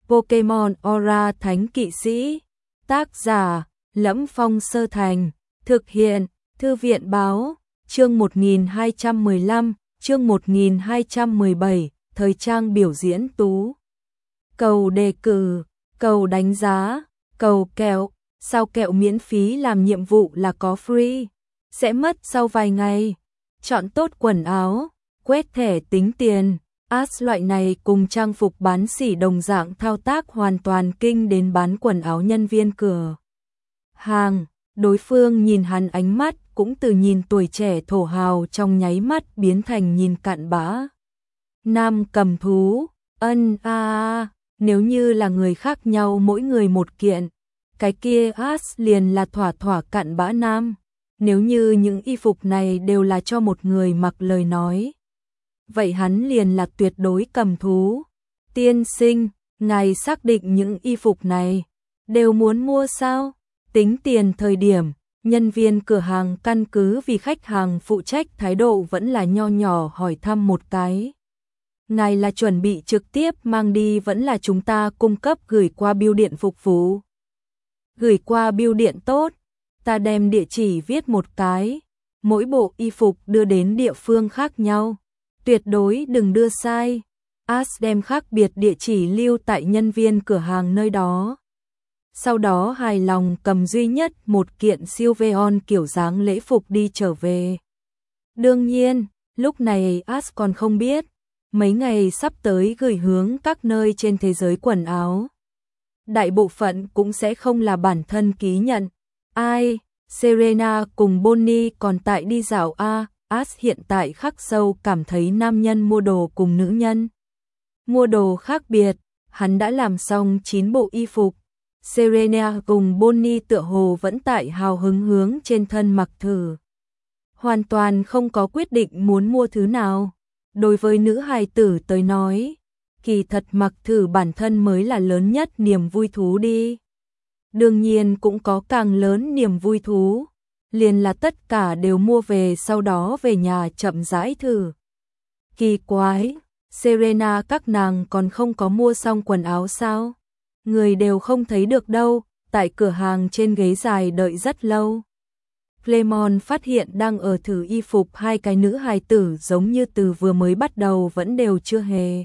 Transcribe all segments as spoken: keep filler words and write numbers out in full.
Pokemon Aura Thánh Kỵ Sĩ. Tác giả: Lẫm Phong Sơ Thành. Thực hiện: Thư viện báo. Chương một nghìn hai trăm mười lăm, chương một nghìn hai trăm mười bảy, thời trang biểu diễn tú. Cầu đề cử, cầu đánh giá, cầu kẹo, sao kẹo miễn phí làm nhiệm vụ là có free, sẽ mất sau vài ngày. Chọn tốt quần áo, quét thẻ tính tiền. As loại này cùng trang phục bán sỉ đồng dạng thao tác hoàn toàn kinh đến bán quần áo nhân viên cửa hàng. Đối phương nhìn hắn ánh mắt cũng từ nhìn tuổi trẻ thổ hào trong nháy mắt biến thành nhìn cặn bã. Nam cầm thú, ân a à, nếu như là người khác nhau mỗi người một kiện, cái kia As liền là thỏa thỏa cặn bã nam. Nếu như những y phục này đều là cho một người mặc lời nói, vậy hắn liền là tuyệt đối cầm thú. Tiên sinh, ngài xác định những y phục này đều muốn mua sao? Tính tiền thời điểm, nhân viên cửa hàng căn cứ vì khách hàng phụ trách thái độ vẫn là nho nhỏ hỏi thăm một cái. Ngài là chuẩn bị trực tiếp mang đi vẫn là chúng ta cung cấp gửi qua bưu điện phục vụ? Gửi qua bưu điện tốt, ta đem địa chỉ viết một cái, mỗi bộ y phục đưa đến địa phương khác nhau. Tuyệt đối đừng đưa sai. As đem khác biệt địa chỉ lưu tại nhân viên cửa hàng nơi đó. Sau đó hài lòng cầm duy nhất một kiện Sylveon kiểu dáng lễ phục đi trở về. Đương nhiên, lúc này As còn không biết, mấy ngày sắp tới gửi hướng các nơi trên thế giới quần áo. Đại bộ phận cũng sẽ không là bản thân ký nhận. Ai, Serena cùng Bonnie còn tại đi dạo A. As hiện tại khắc sâu cảm thấy nam nhân mua đồ cùng nữ nhân mua đồ khác biệt. Hắn đã làm xong chín bộ y phục. Serena cùng Bonnie tựa hồ vẫn tại hào hứng hướng trên thân mặc thử, hoàn toàn không có quyết định muốn mua thứ nào. Đối với nữ hài tử tới nói, kỳ thật mặc thử bản thân mới là lớn nhất niềm vui thú đi. Đương nhiên cũng có càng lớn niềm vui thú, liền là tất cả đều mua về sau đó về nhà chậm rãi thử. Kỳ quái, Serena các nàng còn không có mua xong quần áo sao? Người đều không thấy được đâu, tại cửa hàng trên ghế dài đợi rất lâu. Clemon phát hiện đang ở thử y phục hai cái nữ hài tử giống như từ vừa mới bắt đầu vẫn đều chưa hề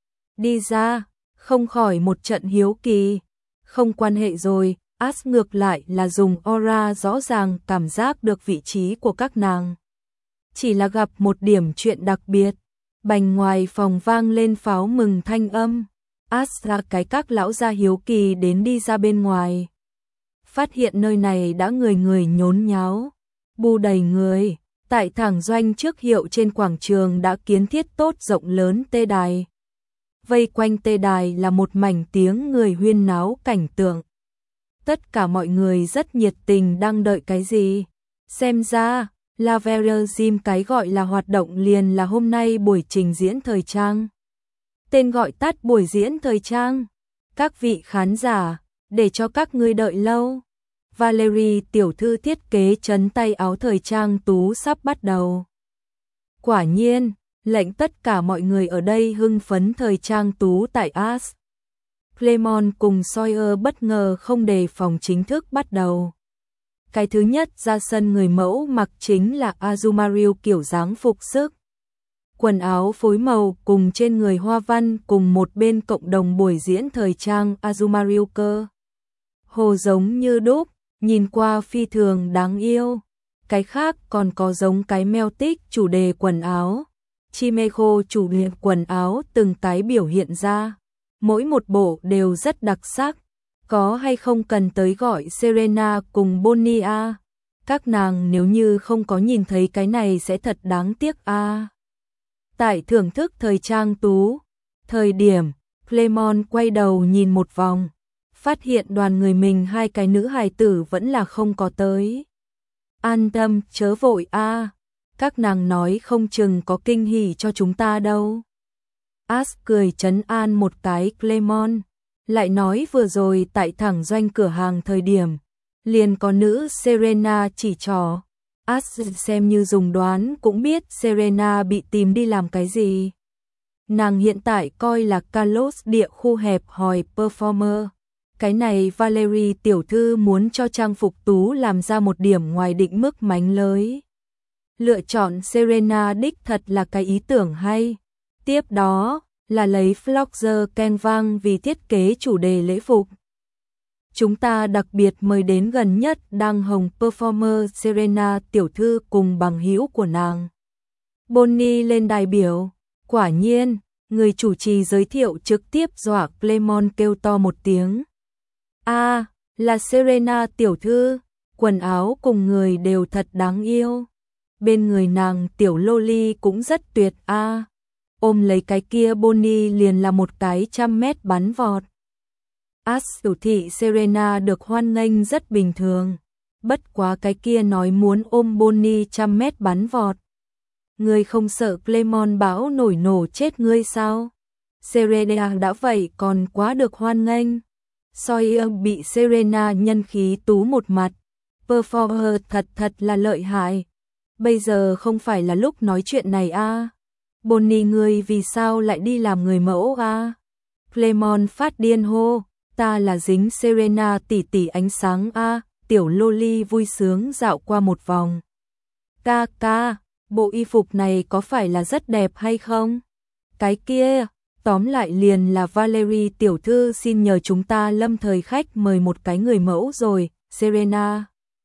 đi ra, không khỏi một trận hiếu kỳ. Không quan hệ rồi, As ngược lại là dùng aura rõ ràng cảm giác được vị trí của các nàng. Chỉ là gặp một điểm chuyện đặc biệt, bành ngoài phòng vang lên pháo mừng thanh âm. As ra cái các lão gia hiếu kỳ đến đi ra bên ngoài. Phát hiện nơi này đã người người nhốn nháo, bu đầy người. Tại thẳng doanh trước hiệu trên quảng trường đã kiến thiết tốt rộng lớn tê đài. Vây quanh tê đài là một mảnh tiếng người huyên náo cảnh tượng. Tất cả mọi người rất nhiệt tình đang đợi cái gì. Xem ra, Lavender Gym cái gọi là hoạt động liền là hôm nay buổi trình diễn thời trang. Tên gọi tắt buổi diễn thời trang. Các vị khán giả, để cho các ngươi đợi lâu. Valerie tiểu thư thiết kế trấn tay áo thời trang tú sắp bắt đầu. Quả nhiên, lệnh tất cả mọi người ở đây hưng phấn thời trang tú tại As. Clemon cùng Sawyer bất ngờ không đề phòng chính thức bắt đầu. Cái thứ nhất ra sân người mẫu mặc chính là Azumarill kiểu dáng phục sức. Quần áo phối màu cùng trên người hoa văn cùng một bên cộng đồng buổi diễn thời trang Azumarill cơ. Hồ giống như đúc, nhìn qua phi thường đáng yêu. Cái khác còn có giống cái meo tích chủ đề quần áo. Chimeko chủ đề quần áo từng cái biểu hiện ra. Mỗi một bộ đều rất đặc sắc. Có hay không cần tới gọi Serena cùng Bonnie a? Các nàng nếu như không có nhìn thấy cái này sẽ thật đáng tiếc a. Tại thưởng thức thời trang tú, thời điểm, Clemon quay đầu nhìn một vòng, phát hiện đoàn người mình hai cái nữ hài tử vẫn là không có tới. An tâm, chớ vội a, các nàng nói không chừng có kinh hỉ cho chúng ta đâu. As cười trấn an một cái Clemon, lại nói vừa rồi tại thẳng doanh cửa hàng thời điểm, liền có nữ Serena chỉ trỏ. As xem như dùng đoán cũng biết Serena bị tìm đi làm cái gì. nàng hiện tại coi là Carlos địa khu hẹp hòi performer. Cái này Valerie tiểu thư muốn cho trang phục tú làm ra một điểm ngoài định mức mánh lới. Lựa chọn Serena đích thật là cái ý tưởng hay. Tiếp đó là lấy Flogger Ken Vang vì thiết kế chủ đề lễ phục. Chúng ta đặc biệt mời đến gần nhất đang hồng performer Serena tiểu thư cùng bằng hữu của nàng. Bonnie lên đài biểu, quả nhiên, người chủ trì giới thiệu trực tiếp dọa Clemon kêu to một tiếng. A, à, là Serena tiểu thư, quần áo cùng người đều thật đáng yêu. Bên người nàng tiểu loli cũng rất tuyệt a. À. Ôm lấy cái kia Bonnie liền là một cái trăm mét bắn vọt. As tiểu thị Serena được hoan nghênh rất bình thường. Bất quá cái kia nói muốn ôm Bonnie trăm mét bắn vọt. Ngươi không sợ Clemon bão nổi nổ chết ngươi sao? Serena đã vậy còn quá được hoan nghênh. Sawyer bị Serena nhân khí tú một mặt. Performer thật thật là lợi hại. Bây giờ không phải là lúc nói chuyện này a. À. Bonnie ngươi vì sao lại đi làm người mẫu a? À? Clemon phát điên hô, ta là dính Serena tỷ tỷ ánh sáng a. À. Tiểu loli vui sướng dạo qua một vòng. Ca ca, bộ y phục này có phải là rất đẹp hay không? Cái kia, tóm lại liền là Valerie tiểu thư xin nhờ chúng ta lâm thời khách mời một cái người mẫu rồi, Serena.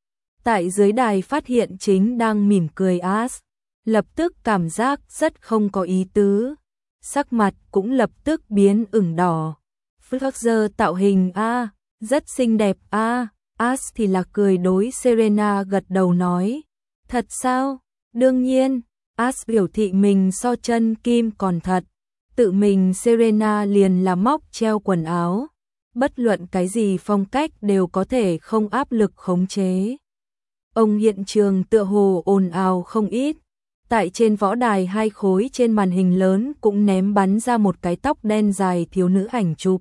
Tại dưới đài phát hiện chính đang mỉm cười As, lập tức cảm giác rất không có ý tứ. Sắc mặt cũng lập tức biến ửng đỏ. Flogger tạo hình a, rất xinh đẹp a. À. As thì là cười đối Serena gật đầu nói, thật sao? Đương nhiên, As biểu thị mình so chân kim còn thật. Tự mình Serena liền là móc treo quần áo. Bất luận cái gì phong cách đều có thể không áp lực khống chế. Ông hiện trường tựa hồ ồn ào không ít. Tại trên võ đài hai khối trên màn hình lớn cũng ném bắn ra một cái tóc đen dài thiếu nữ ảnh chụp.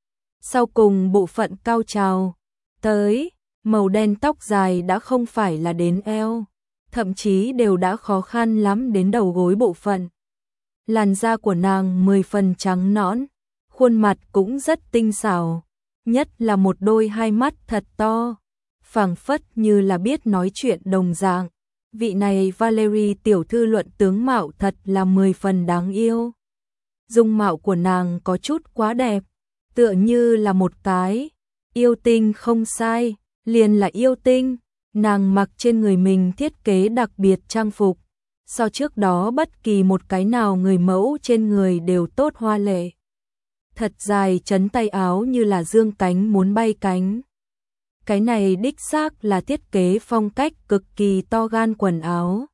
Sau cùng bộ phận cao trào. Tới, màu đen tóc dài đã không phải là đến eo. Thậm chí đều đã khó khăn lắm đến đầu gối bộ phận. Làn da của nàng mười phần trắng nõn, khuôn mặt cũng rất tinh xảo, nhất là một đôi hai mắt thật to, phảng phất như là biết nói chuyện đồng dạng. Vị này Valerie tiểu thư luận tướng mạo thật là mười phần đáng yêu. Dung mạo của nàng có chút quá đẹp, tựa như là một cái yêu tinh không sai, liền là yêu tinh. Nàng mặc trên người mình thiết kế đặc biệt trang phục, so trước đó bất kỳ một cái nào người mẫu trên người đều tốt hoa lệ. Thật dài chấn tay áo như là dương cánh muốn bay cánh. Cái này đích xác là thiết kế phong cách cực kỳ to gan quần áo.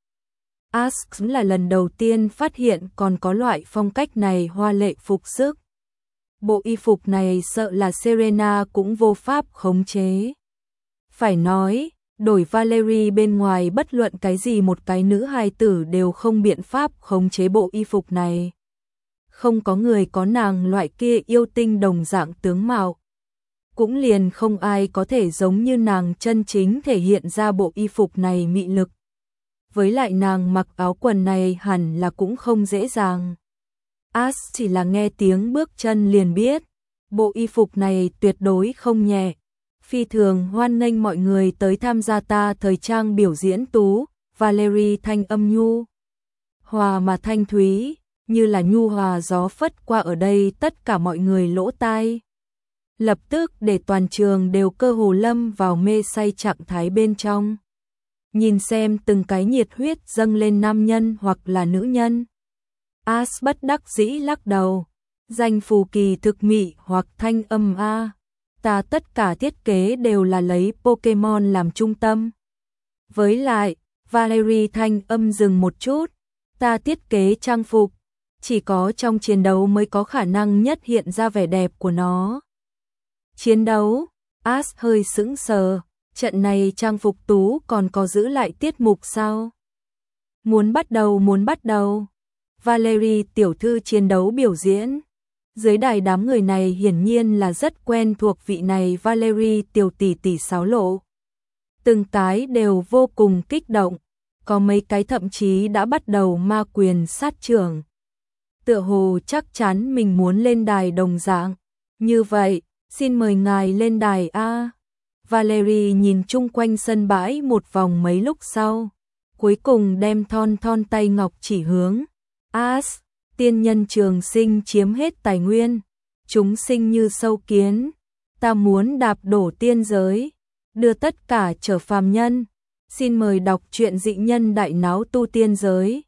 Ask là lần đầu tiên phát hiện còn có loại phong cách này hoa lệ phục sức. Bộ y phục này sợ là Serena cũng vô pháp khống chế. Phải nói, đổi Valerie bên ngoài bất luận cái gì một cái nữ hài tử đều không biện pháp khống chế bộ y phục này. Không có người có nàng loại kia yêu tinh đồng dạng tướng mạo. Cũng liền không ai có thể giống như nàng chân chính thể hiện ra bộ y phục này mị lực. Với lại nàng mặc áo quần này hẳn là cũng không dễ dàng. As chỉ là nghe tiếng bước chân liền biết, bộ y phục này tuyệt đối không nhẹ. Phi thường hoan nghênh mọi người tới tham gia ta thời trang biểu diễn tú. Valerie thanh âm nhu hòa mà thanh thúy, như là nhu hòa gió phất qua ở đây tất cả mọi người lỗ tai. Lập tức để toàn trường đều cơ hồ lâm vào mê say trạng thái bên trong. Nhìn xem từng cái nhiệt huyết dâng lên nam nhân hoặc là nữ nhân. As bất đắc dĩ lắc đầu, danh phù kỳ thực mị hoặc thanh âm a. Ta tất cả thiết kế đều là lấy Pokemon làm trung tâm. Với lại, Valerie thanh âm dừng một chút, ta thiết kế trang phục, chỉ có trong chiến đấu mới có khả năng nhất hiện ra vẻ đẹp của nó. Chiến đấu, As hơi sững sờ, trận này trang phục tú còn có giữ lại tiết mục sao? Muốn bắt đầu muốn bắt đầu. Valerie tiểu thư chiến đấu biểu diễn. Dưới đài đám người này hiển nhiên là rất quen thuộc vị này Valerie tiểu tỷ tỷ sáo lộ. Từng cái đều vô cùng kích động, có mấy cái thậm chí đã bắt đầu ma quyền sát trưởng. tựa hồ chắc chắn mình muốn lên đài đồng dạng. Như vậy, xin mời ngài lên đài a. Valerie nhìn chung quanh sân bãi một vòng mấy lúc sau, cuối cùng đem thon thon tay ngọc chỉ hướng As, tiên nhân trường sinh chiếm hết tài nguyên, chúng sinh như sâu kiến, ta muốn đạp đổ tiên giới, đưa tất cả trở phàm nhân. Xin mời đọc truyện Dị Nhân Đại Náo Tu Tiên Giới.